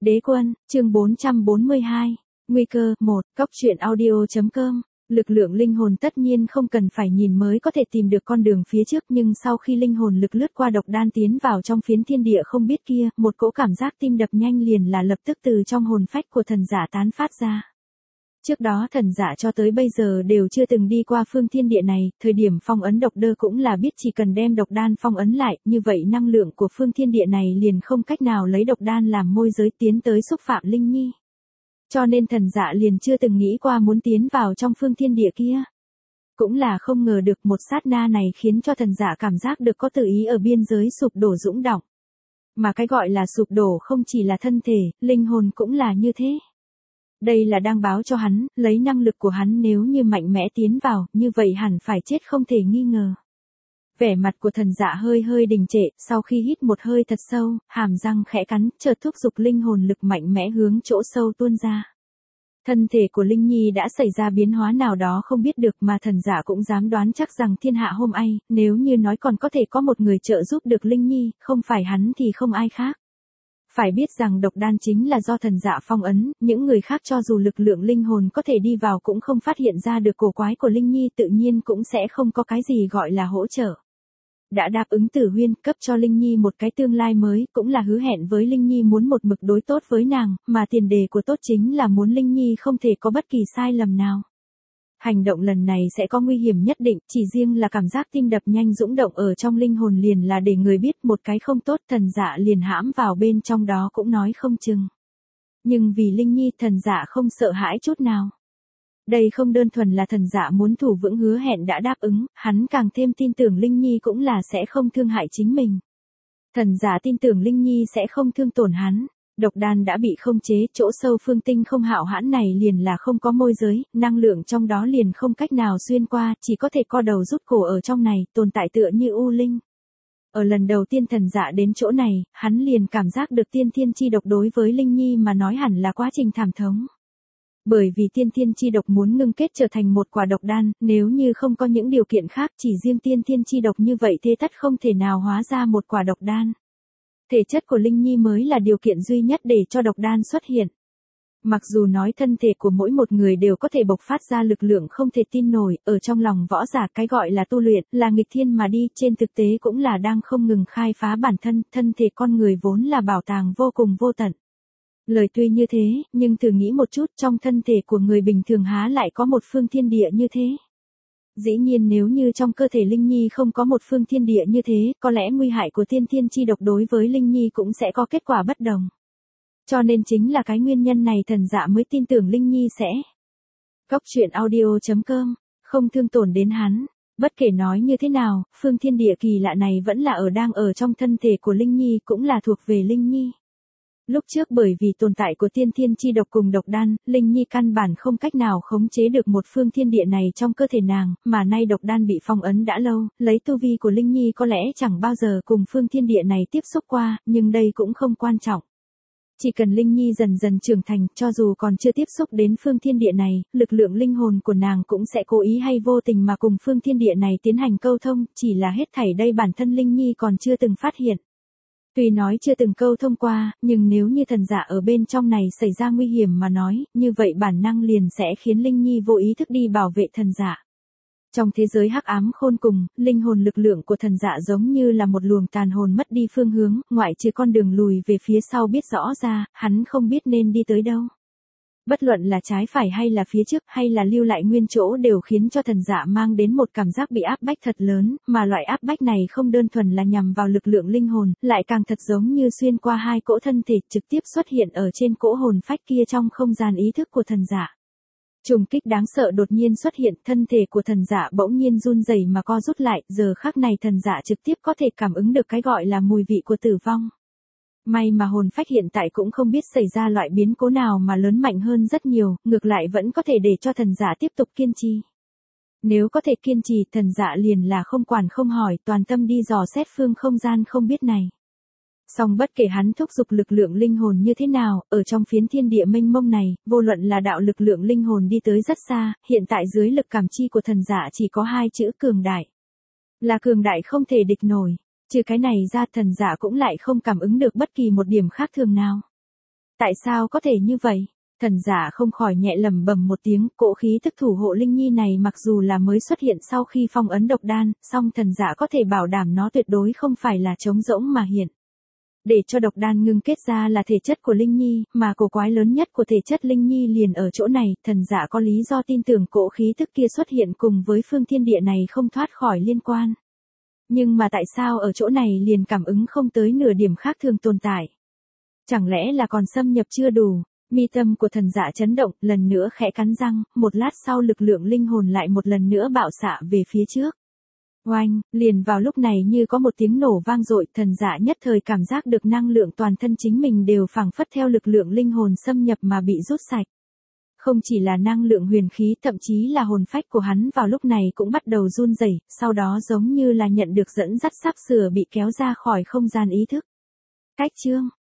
Đế quân, chương 442. Nguy cơ, 1, Cóc truyện audio.com. Lực lượng linh hồn tất nhiên không cần phải nhìn mới có thể tìm được con đường phía trước, nhưng sau khi linh hồn lực lướt qua độc đan tiến vào trong phiến thiên địa không biết kia, một cỗ cảm giác tim đập nhanh liền là lập tức từ trong hồn phách của thần giả tán phát ra. Trước đó thần giả cho tới bây giờ đều chưa từng đi qua phương thiên địa này, thời điểm phong ấn độc đơ cũng là biết chỉ cần đem độc đan phong ấn lại, như vậy năng lượng của phương thiên địa này liền không cách nào lấy độc đan làm môi giới tiến tới xúc phạm Linh Nhi. Cho nên thần dạ liền chưa từng nghĩ qua muốn tiến vào trong phương thiên địa kia. Cũng là không ngờ được một sát na này khiến cho thần dạ cảm giác được có tự ý ở biên giới sụp đổ dũng động. Mà cái gọi là sụp đổ không chỉ là thân thể, linh hồn cũng là như thế. Đây là đang báo cho hắn, lấy năng lực của hắn nếu như mạnh mẽ tiến vào, như vậy hẳn phải chết không thể nghi ngờ. Vẻ mặt của thần dạ hơi hơi đình trệ, sau khi hít một hơi thật sâu, hàm răng khẽ cắn, chợt thúc giục linh hồn lực mạnh mẽ hướng chỗ sâu tuôn ra. Thân thể của Linh Nhi đã xảy ra biến hóa nào đó không biết được, mà thần giả cũng dám đoán chắc rằng thiên hạ hôm nay, nếu như nói còn có thể có một người trợ giúp được Linh Nhi, không phải hắn thì không ai khác. Phải biết rằng độc đan chính là do thần dạ phong ấn, những người khác cho dù lực lượng linh hồn có thể đi vào cũng không phát hiện ra được cổ quái của Linh Nhi, tự nhiên cũng sẽ không có cái gì gọi là hỗ trợ. Đã đáp ứng Tử Huyên cấp cho Linh Nhi một cái tương lai mới, cũng là hứa hẹn với Linh Nhi muốn một mực đối tốt với nàng, mà tiền đề của tốt chính là muốn Linh Nhi không thể có bất kỳ sai lầm nào. Hành động lần này sẽ có nguy hiểm nhất định, chỉ riêng là cảm giác tim đập nhanh dũng động ở trong linh hồn liền là để người biết một cái không tốt, thần dạ liền hãm vào bên trong đó cũng nói không chừng. Nhưng vì Linh Nhi, thần dạ không sợ hãi chút nào. Đây không đơn thuần là thần dạ muốn thủ vững hứa hẹn đã đáp ứng, hắn càng thêm tin tưởng Linh Nhi cũng là sẽ không thương hại chính mình. Thần dạ tin tưởng Linh Nhi sẽ không thương tổn hắn. Độc đan đã bị không chế, chỗ sâu phương tinh không hạo hãn này liền là không có môi giới, năng lượng trong đó liền không cách nào xuyên qua, chỉ có thể co đầu rút cổ ở trong này, tồn tại tựa như u linh. Ở lần đầu tiên thần dạ đến chỗ này, hắn liền cảm giác được tiên thiên chi độc đối với Linh Nhi mà nói hẳn là quá trình thảm thống. Bởi vì tiên thiên chi độc muốn ngưng kết trở thành một quả độc đan, nếu như không có những điều kiện khác, chỉ riêng tiên thiên chi độc như vậy thế tất không thể nào hóa ra một quả độc đan. Thể chất của Linh Nhi mới là điều kiện duy nhất để cho độc đan xuất hiện. Mặc dù nói thân thể của mỗi một người đều có thể bộc phát ra lực lượng không thể tin nổi, ở trong lòng võ giả cái gọi là tu luyện, là nghịch thiên mà đi, trên thực tế cũng là đang không ngừng khai phá bản thân, thân thể con người vốn là bảo tàng vô cùng vô tận. Lời tuy như thế, nhưng thử nghĩ một chút, trong thân thể của người bình thường há lại có một phương thiên địa như thế. Dĩ nhiên nếu như trong cơ thể Linh Nhi không có một phương thiên địa như thế, có lẽ nguy hại của tiên thiên chi độc đối với Linh Nhi cũng sẽ có kết quả bất đồng. Cho nên chính là cái nguyên nhân này thần dạ mới tin tưởng Linh Nhi sẽ. Cóc truyện audio.com, không thương tổn đến hắn. Bất kể nói như thế nào, phương thiên địa kỳ lạ này vẫn là đang ở trong thân thể của Linh Nhi, cũng là thuộc về Linh Nhi. Lúc trước bởi vì tồn tại của tiên thiên chi độc cùng độc đan, Linh Nhi căn bản không cách nào khống chế được một phương thiên địa này trong cơ thể nàng, mà nay độc đan bị phong ấn đã lâu, lấy tu vi của Linh Nhi có lẽ chẳng bao giờ cùng phương thiên địa này tiếp xúc qua, nhưng đây cũng không quan trọng. Chỉ cần Linh Nhi dần dần trưởng thành, cho dù còn chưa tiếp xúc đến phương thiên địa này, lực lượng linh hồn của nàng cũng sẽ cố ý hay vô tình mà cùng phương thiên địa này tiến hành câu thông, chỉ là hết thảy đây bản thân Linh Nhi còn chưa từng phát hiện. Tuy nói chưa từng câu thông qua, nhưng nếu như thần giả ở bên trong này xảy ra nguy hiểm mà nói, như vậy bản năng liền sẽ khiến Linh Nhi vô ý thức đi bảo vệ thần giả. Trong thế giới hắc ám khôn cùng, linh hồn lực lượng của thần giả giống như là một luồng tàn hồn mất đi phương hướng, ngoại trừ con đường lùi về phía sau biết rõ ra, hắn không biết nên đi tới đâu. Bất luận là trái phải hay là phía trước hay là lưu lại nguyên chỗ đều khiến cho thần dạ mang đến một cảm giác bị áp bách thật lớn, mà loại áp bách này không đơn thuần là nhằm vào lực lượng linh hồn, lại càng thật giống như xuyên qua hai cỗ thân thể trực tiếp xuất hiện ở trên cỗ hồn phách kia trong không gian ý thức của thần dạ. Trùng kích đáng sợ đột nhiên xuất hiện, thân thể của thần dạ bỗng nhiên run rẩy mà co rút lại, giờ khắc này thần dạ trực tiếp có thể cảm ứng được cái gọi là mùi vị của tử vong. May mà hồn phách hiện tại cũng không biết xảy ra loại biến cố nào mà lớn mạnh hơn rất nhiều, ngược lại vẫn có thể để cho thần giả tiếp tục kiên trì. Nếu có thể kiên trì, thần giả liền là không quản không hỏi, toàn tâm đi dò xét phương không gian không biết này. Song bất kể hắn thúc giục lực lượng linh hồn như thế nào, ở trong phiến thiên địa mênh mông này, vô luận là đạo lực lượng linh hồn đi tới rất xa, hiện tại dưới lực cảm chi của thần giả chỉ có hai chữ cường đại. Là cường đại không thể địch nổi. Trừ cái này ra thần giả cũng lại không cảm ứng được bất kỳ một điểm khác thường nào. Tại sao có thể như vậy? Thần giả không khỏi nhẹ lẩm bẩm một tiếng, cỗ khí tức thủ hộ Linh Nhi này mặc dù là mới xuất hiện sau khi phong ấn độc đan, song thần giả có thể bảo đảm nó tuyệt đối không phải là trống rỗng mà hiện. Để cho độc đan ngưng kết ra là thể chất của Linh Nhi, mà cổ quái lớn nhất của thể chất Linh Nhi liền ở chỗ này, thần giả có lý do tin tưởng cỗ khí tức kia xuất hiện cùng với phương thiên địa này không thoát khỏi liên quan. Nhưng mà tại sao ở chỗ này liền cảm ứng không tới nửa điểm khác thường tồn tại? Chẳng lẽ là còn xâm nhập chưa đủ? Mi tâm của thần giả chấn động, lần nữa khẽ cắn răng, một lát sau lực lượng linh hồn lại một lần nữa bạo xạ về phía trước. Oanh, liền vào lúc này như có một tiếng nổ vang dội, thần giả nhất thời cảm giác được năng lượng toàn thân chính mình đều phảng phất theo lực lượng linh hồn xâm nhập mà bị rút sạch. Không chỉ là năng lượng huyền khí, thậm chí là hồn phách của hắn vào lúc này cũng bắt đầu run rẩy, sau đó giống như là nhận được dẫn dắt sắp sửa bị kéo ra khỏi không gian ý thức. Cách chương